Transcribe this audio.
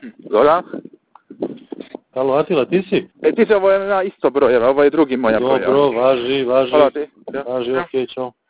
Zoran? Halo, Atila, ti si? Ti si ovo je na isto broj, jer ovo je drugi moja broj. Dobro, važi. Hvala ti. Važi, okej, čao.